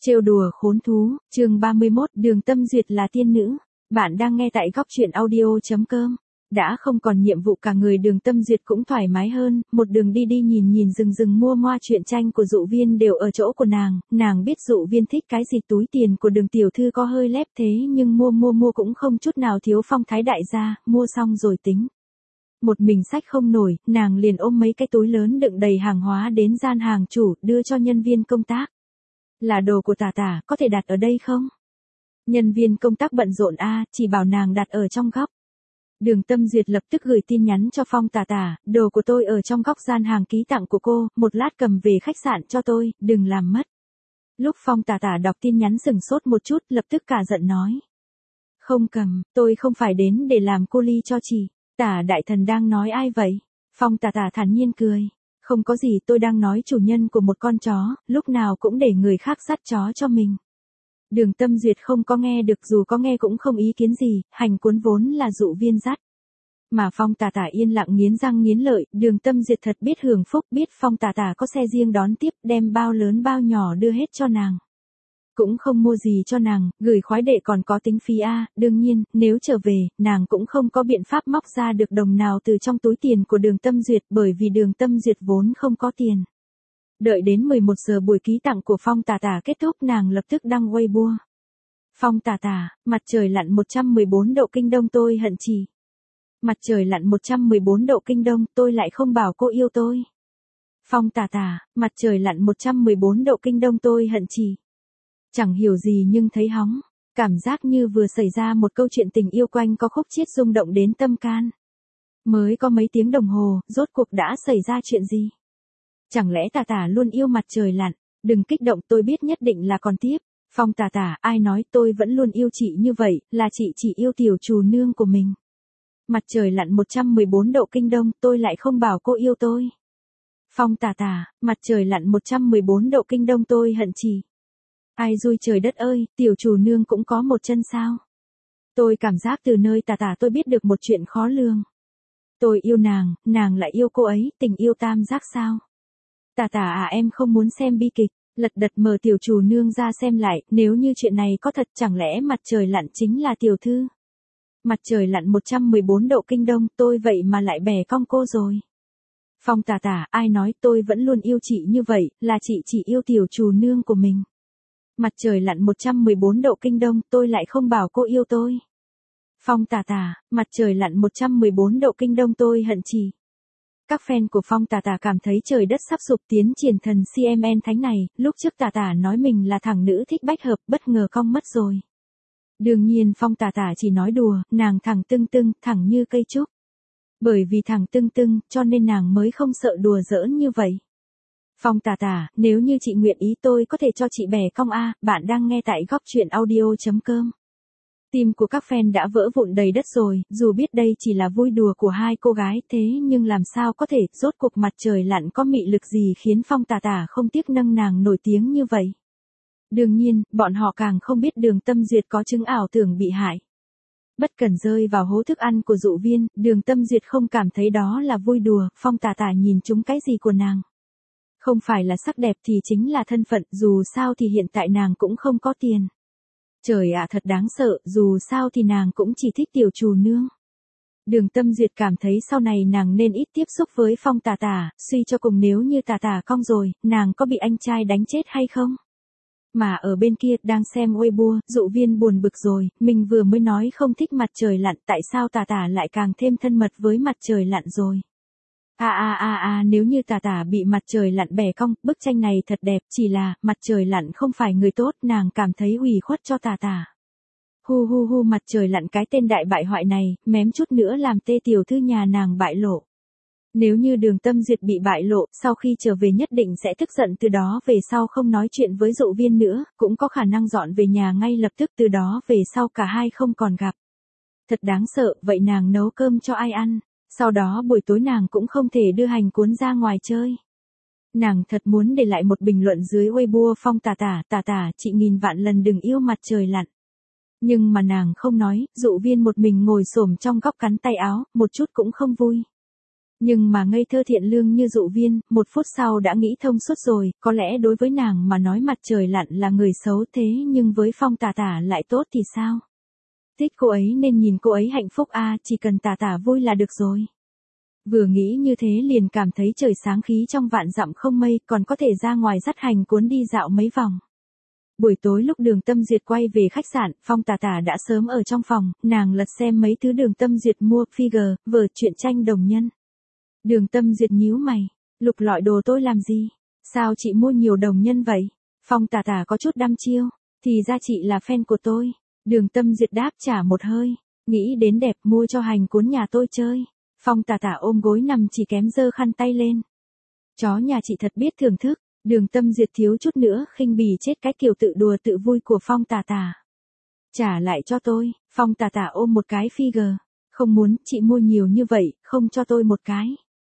Trêu đùa khốn thú, chương 31, Đường Tâm Duyệt là tiên nữ. Bạn đang nghe tại góc truyện audio.com. Đã không còn nhiệm vụ cả người Đường Tâm Duyệt cũng thoải mái hơn, một đường đi đi nhìn nhìn rừng mua moa truyện tranh của Dụ Viên đều ở chỗ của nàng biết Dụ Viên thích cái gì, túi tiền của Đường tiểu thư có hơi lép thế nhưng mua cũng không chút nào thiếu phong thái đại gia, mua xong rồi tính. Một mình xách không nổi, nàng liền ôm mấy cái túi lớn đựng đầy hàng hóa đến gian hàng chủ, đưa cho nhân viên công tác. Là đồ của Tả, có thể đặt ở đây không? Nhân viên công tác bận rộn chỉ bảo nàng đặt ở trong góc. Đường Tâm Duyệt lập tức gửi tin nhắn cho Phong Tả, đồ của tôi ở trong góc gian hàng ký tặng của cô, một lát cầm về khách sạn cho tôi, đừng làm mất. Lúc Phong Tả đọc tin nhắn sửng sốt một chút, lập tức cả giận nói. Không cầm, tôi không phải đến để làm cô ly cho chị. Tả đại thần đang nói ai vậy? Phong Tả thản nhiên cười. Không có gì, tôi đang nói chủ nhân của một con chó, lúc nào cũng để người khác dắt chó cho mình. Đường Tâm Duyệt không có nghe được, dù có nghe cũng không ý kiến gì, hành cuốn vốn là Dụ Viên dắt. Mà Phong Tả yên lặng nghiến răng nghiến lợi, Đường Tâm Duyệt thật biết hưởng phúc, biết Phong Tả có xe riêng đón tiếp, đem bao lớn bao nhỏ đưa hết cho nàng. Cũng không mua gì cho nàng, gửi khoái đệ còn có tính phí đương nhiên, nếu trở về, nàng cũng không có biện pháp móc ra được đồng nào từ trong túi tiền của Đường Tâm Duyệt, bởi vì Đường Tâm Duyệt vốn không có tiền. Đợi đến 11 giờ buổi ký tặng của Phong Tả kết thúc, nàng lập tức đăng Weibo. Phong Tả, mặt trời lặn 114 độ kinh đông tôi hận chị. Mặt trời lặn 114 độ kinh đông, tôi lại không bảo cô yêu tôi. Phong Tả, mặt trời lặn 114 độ kinh đông tôi hận chị. Chẳng hiểu gì nhưng thấy hóng, cảm giác như vừa xảy ra một câu chuyện tình yêu quanh có khúc chiết rung động đến tâm can. Mới có mấy tiếng đồng hồ, rốt cuộc đã xảy ra chuyện gì? Chẳng lẽ Tả luôn yêu mặt trời lặn? Đừng kích động, tôi biết nhất định là còn tiếp. Phong Tả, ai nói tôi vẫn luôn yêu chị như vậy, là chị chỉ yêu tiểu trù nương của mình. Mặt trời lặn 114 độ kinh đông, tôi lại không bảo cô yêu tôi. Phong Tả, mặt trời lặn 114 độ kinh đông tôi hận chị. Ai dui trời đất ơi, tiểu trù nương cũng có một chân sao? Tôi cảm giác từ nơi Tả tôi biết được một chuyện khó lường. Tôi yêu nàng lại yêu cô ấy, tình yêu tam giác sao? Tả em không muốn xem bi kịch, lật đật mở tiểu trù nương ra xem lại, nếu như chuyện này có thật chẳng lẽ mặt trời lặn chính là tiểu thư? Mặt trời lặn 114 độ kinh đông, tôi vậy mà lại bẻ cong cô rồi. Phong Tả, ai nói tôi vẫn luôn yêu chị như vậy, là chị chỉ yêu tiểu trù nương của mình. Mặt trời lặn 114 độ kinh đông, tôi lại không bảo cô yêu tôi. Phong Tả, mặt trời lặn 114 độ kinh đông tôi hận chị. Các fan của Phong Tả cảm thấy trời đất sắp sụp, tiến triển thần CMN thánh này, lúc trước Tả nói mình là thằng nữ thích bách hợp, bất ngờ cong mất rồi. Đương nhiên Phong Tả chỉ nói đùa, nàng thẳng tưng, thẳng như cây trúc. Bởi vì thẳng tưng, cho nên nàng mới không sợ đùa giỡn như vậy. Phong Tả, nếu như chị nguyện ý tôi có thể cho chị bẻ cong bạn đang nghe tại góc truyện audio.com. Tim của các fan đã vỡ vụn đầy đất rồi, dù biết đây chỉ là vui đùa của hai cô gái thế nhưng làm sao có thể, rốt cuộc mặt trời lặn có mị lực gì khiến Phong Tả không tiếc nâng nàng nổi tiếng như vậy. Đương nhiên, bọn họ càng không biết Đường Tâm Duyệt có chứng ảo tưởng bị hại. Bất cần rơi vào hố thức ăn của Dụ Viên, Đường Tâm Duyệt không cảm thấy đó là vui đùa, Phong Tả nhìn trúng cái gì của nàng. Không phải là sắc đẹp thì chính là thân phận, dù sao thì hiện tại nàng cũng không có tiền. Trời thật đáng sợ, dù sao thì nàng cũng chỉ thích tiểu trù nương. Đường Tâm Duyệt cảm thấy sau này nàng nên ít tiếp xúc với Phong Tả, suy cho cùng nếu như Tả cong rồi, nàng có bị anh trai đánh chết hay không? Mà ở bên kia, đang xem Weibo, Dụ Viên buồn bực rồi, mình vừa mới nói không thích mặt trời lặn, tại sao Tả lại càng thêm thân mật với mặt trời lặn rồi? Nếu như Tả bị mặt trời lặn bẻ cong, bức tranh này thật đẹp, chỉ là, mặt trời lặn không phải người tốt, nàng cảm thấy ủy khuất cho Tả. Hu mặt trời lặn cái tên đại bại hoại này, mém chút nữa làm tê tiểu thư nhà nàng bại lộ. Nếu như Đường Tâm Duyệt bị bại lộ, sau khi trở về nhất định sẽ tức giận, từ đó về sau không nói chuyện với Dụ Viên nữa, cũng có khả năng dọn về nhà ngay lập tức, từ đó về sau cả hai không còn gặp. Thật đáng sợ, vậy nàng nấu cơm cho ai ăn? Sau đó buổi tối nàng cũng không thể đưa hành cuốn ra ngoài chơi. Nàng thật muốn để lại một bình luận dưới Weibo Phong Tả, chị nghìn vạn lần đừng yêu mặt trời lặn. Nhưng mà nàng không nói, Dụ Viên một mình ngồi xổm trong góc cắn tay áo, một chút cũng không vui. Nhưng mà ngây thơ thiện lương như Dụ Viên, một phút sau đã nghĩ thông suốt rồi, có lẽ đối với nàng mà nói mặt trời lặn là người xấu thế nhưng với Phong Tả Tả lại tốt thì sao? Thích cô ấy nên nhìn cô ấy hạnh phúc chỉ cần Tả Tả vui là được rồi. Vừa nghĩ như thế liền cảm thấy trời sáng khí trong vạn dặm không mây, còn có thể ra ngoài dắt Hành Cuốn đi dạo mấy vòng. Buổi tối lúc Đường Tâm Duyệt quay về khách sạn, Phong Tả Tả đã sớm ở trong phòng, nàng lật xem mấy thứ Đường Tâm Duyệt mua, figure, vở truyện tranh đồng nhân. Đường Tâm Duyệt nhíu mày, lục lọi đồ tôi làm gì? Sao chị mua nhiều đồng nhân vậy? Phong Tả Tả có chút đăm chiêu, thì ra chị là fan của tôi. Đường Tâm Duyệt đáp trả một hơi, nghĩ đến đẹp mua cho Hành Cuốn nhà tôi chơi. Phong Tả Tả ôm gối nằm chỉ kém giơ khăn tay lên. Chó nhà chị thật biết thưởng thức. Đường Tâm Duyệt thiếu chút nữa khinh bỉ chết cái kiểu tự đùa tự vui của Phong Tả Tả. Trả lại cho tôi. Phong Tả Tả ôm một cái figure. Không muốn, chị mua nhiều như vậy, không cho tôi một cái.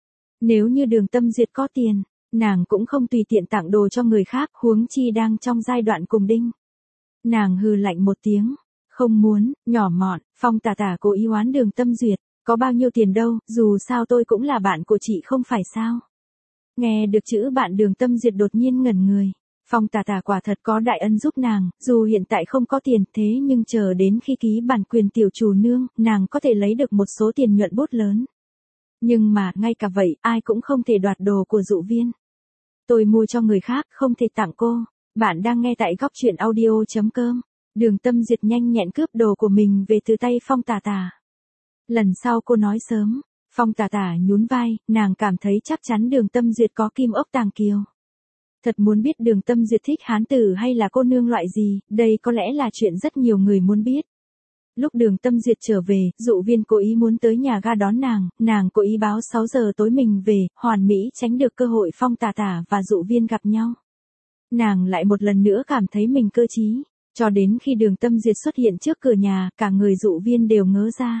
Nếu như Đường Tâm Duyệt có tiền, nàng cũng không tùy tiện tặng đồ cho người khác, huống chi đang trong giai đoạn cùng đinh. Nàng hừ lạnh một tiếng. Không muốn, nhỏ mọn. Phong Tả Tả cố ý oán Đường Tâm Duyệt. Có bao nhiêu tiền đâu, dù sao tôi cũng là bạn của chị không phải sao. Nghe được chữ bạn Đường Tâm Duyệt đột nhiên ngẩn người. Phong Tả Tả quả thật có đại ân giúp nàng, dù hiện tại không có tiền thế nhưng chờ đến khi ký bản quyền tiểu chủ nương, nàng có thể lấy được một số tiền nhuận bút lớn. Nhưng mà, ngay cả vậy, ai cũng không thể đoạt đồ của Dụ Viên. Tôi mua cho người khác, không thể tặng cô. Bạn đang nghe tại góc truyện audio.com. Đường Tâm Duyệt nhanh nhẹn cướp đồ của mình về từ tay Phong Tả Tả. Lần sau cô nói sớm. Phong Tả Tả nhún vai, nàng cảm thấy chắc chắn Đường Tâm Duyệt có kim ốc tàng kiều. Thật muốn biết Đường Tâm Duyệt thích hán tử hay là cô nương loại gì, đây có lẽ là chuyện rất nhiều người muốn biết. Lúc Đường Tâm Duyệt trở về, Dụ Viên cố ý muốn tới nhà ga đón nàng cố ý báo 6 giờ tối mình về, hoàn mỹ tránh được cơ hội Phong Tả Tả và Dụ Viên gặp nhau. Nàng lại một lần nữa cảm thấy mình cơ trí, cho đến khi Đường Tâm Duyệt xuất hiện trước cửa nhà, cả người Dụ Viên đều ngớ ra.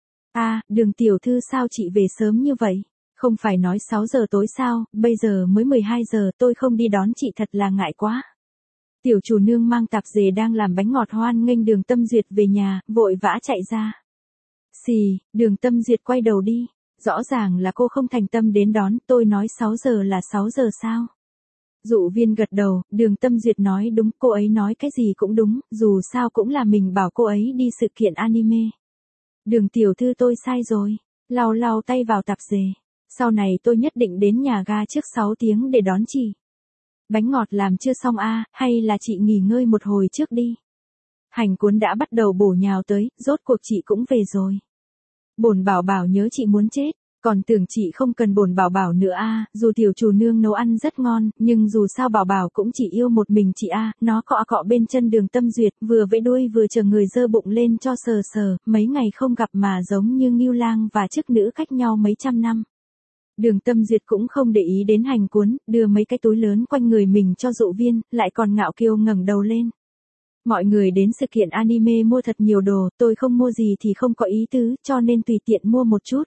Đường tiểu thư sao chị về sớm như vậy? Không phải nói 6 giờ tối sao, bây giờ mới 12 giờ tôi không đi đón chị thật là ngại quá. Tiểu chủ nương mang tạp dề đang làm bánh ngọt hoan nghênh Đường Tâm Duyệt về nhà, vội vã chạy ra. Xì, Đường Tâm Duyệt quay đầu đi, rõ ràng là cô không thành tâm đến đón, tôi nói 6 giờ là 6 giờ sao? Dụ Viên gật đầu, Đường Tâm Duyệt nói đúng, cô ấy nói cái gì cũng đúng, dù sao cũng là mình bảo cô ấy đi sự kiện anime. Đường tiểu thư tôi sai rồi, lau lau tay vào tạp dề. Sau này tôi nhất định đến nhà ga trước 6 tiếng để đón chị. Bánh ngọt làm chưa xong hay là chị nghỉ ngơi một hồi trước đi. Hành Cuốn đã bắt đầu bổ nhào tới, rốt cuộc chị cũng về rồi. Bổn bảo bảo nhớ chị muốn chết, còn tưởng chị không cần bổn bảo bảo nữa dù tiểu chủ nương nấu ăn rất ngon, nhưng dù sao bảo bảo cũng chỉ yêu một mình chị nó cọ cọ bên chân Đường Tâm Duyệt, vừa vẫy đuôi vừa chờ người dơ bụng lên cho sờ sờ, mấy ngày không gặp mà giống như Ngưu Lang và chức nữ cách nhau mấy trăm năm. Đường Tâm Duyệt cũng không để ý đến Hành Cuốn, đưa mấy cái túi lớn quanh người mình cho Dụ Viên, lại còn ngạo kiêu ngẩng đầu lên. Mọi người đến sự kiện anime mua thật nhiều đồ, tôi không mua gì thì không có ý tứ, cho nên tùy tiện mua một chút.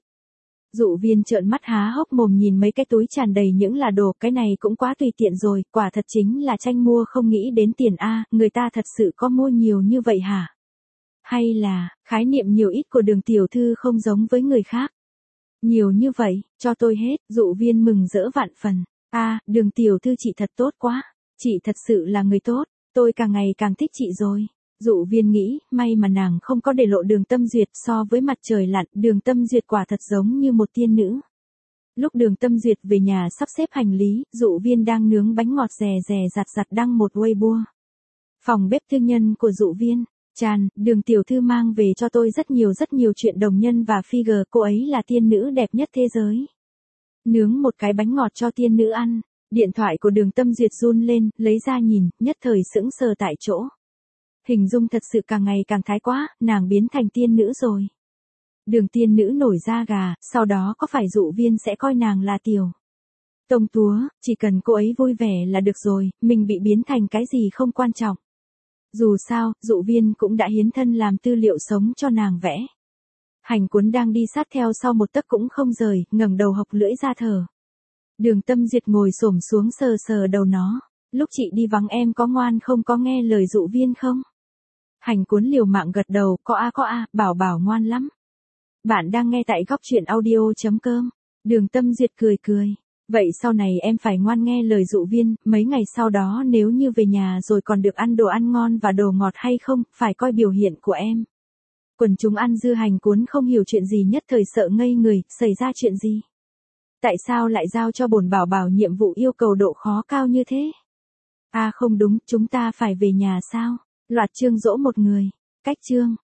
Dụ Viên trợn mắt há hốc mồm nhìn mấy cái túi tràn đầy những là đồ, cái này cũng quá tùy tiện rồi, quả thật chính là tranh mua không nghĩ đến tiền người ta thật sự có mua nhiều như vậy hả? Hay là, khái niệm nhiều ít của Đường tiểu thư không giống với người khác? Nhiều như vậy, cho tôi hết, Dụ Viên mừng rỡ vạn phần. Đường tiểu thư chị thật tốt quá, chị thật sự là người tốt, tôi càng ngày càng thích chị rồi. Dụ Viên nghĩ, may mà nàng không có để lộ Đường Tâm Duyệt, so với mặt trời lặn, Đường Tâm Duyệt quả thật giống như một tiên nữ. Lúc Đường Tâm Duyệt về nhà sắp xếp hành lý, Dụ Viên đang nướng bánh ngọt rè rè rặt rặt đăng một Weibo. Phòng bếp tư nhân của Dụ Viên. Đường tiểu thư mang về cho tôi rất nhiều chuyện đồng nhân và figure, cô ấy là tiên nữ đẹp nhất thế giới. Nướng một cái bánh ngọt cho tiên nữ ăn, điện thoại của Đường Tâm Duyệt run lên, lấy ra nhìn, nhất thời sững sờ tại chỗ. Hình dung thật sự càng ngày càng thái quá, nàng biến thành tiên nữ rồi. Đường tiên nữ nổi da gà, sau đó có phải Dụ Viên sẽ coi nàng là tiểu công chúa, chỉ cần cô ấy vui vẻ là được rồi, mình bị biến thành cái gì không quan trọng. Dù sao, Dụ Viên cũng đã hiến thân làm tư liệu sống cho nàng vẽ. Hành Cuốn đang đi sát theo sau một tấc cũng không rời, ngẩng đầu hộc lưỡi ra thở. Đường Tâm Duyệt ngồi xổm xuống sờ sờ đầu nó. Lúc chị đi vắng em có ngoan không, có nghe lời Dụ Viên không? Hành Cuốn liều mạng gật đầu, có bảo bảo ngoan lắm. Bạn đang nghe tại góc truyện audio.com. Đường Tâm Duyệt cười cười. Vậy sau này em phải ngoan nghe lời dụ viên, mấy ngày sau đó nếu như về nhà rồi còn được ăn đồ ăn ngon và đồ ngọt hay không, phải coi biểu hiện của em. Quần chúng ăn dưa hành cuốn không hiểu chuyện gì nhất thời sợ ngây người, xảy ra chuyện gì? Tại sao lại giao cho bổn bảo bảo nhiệm vụ yêu cầu độ khó cao như thế? À không đúng, chúng ta phải về nhà sao? Loạt chương dỗ một người. Cách chương.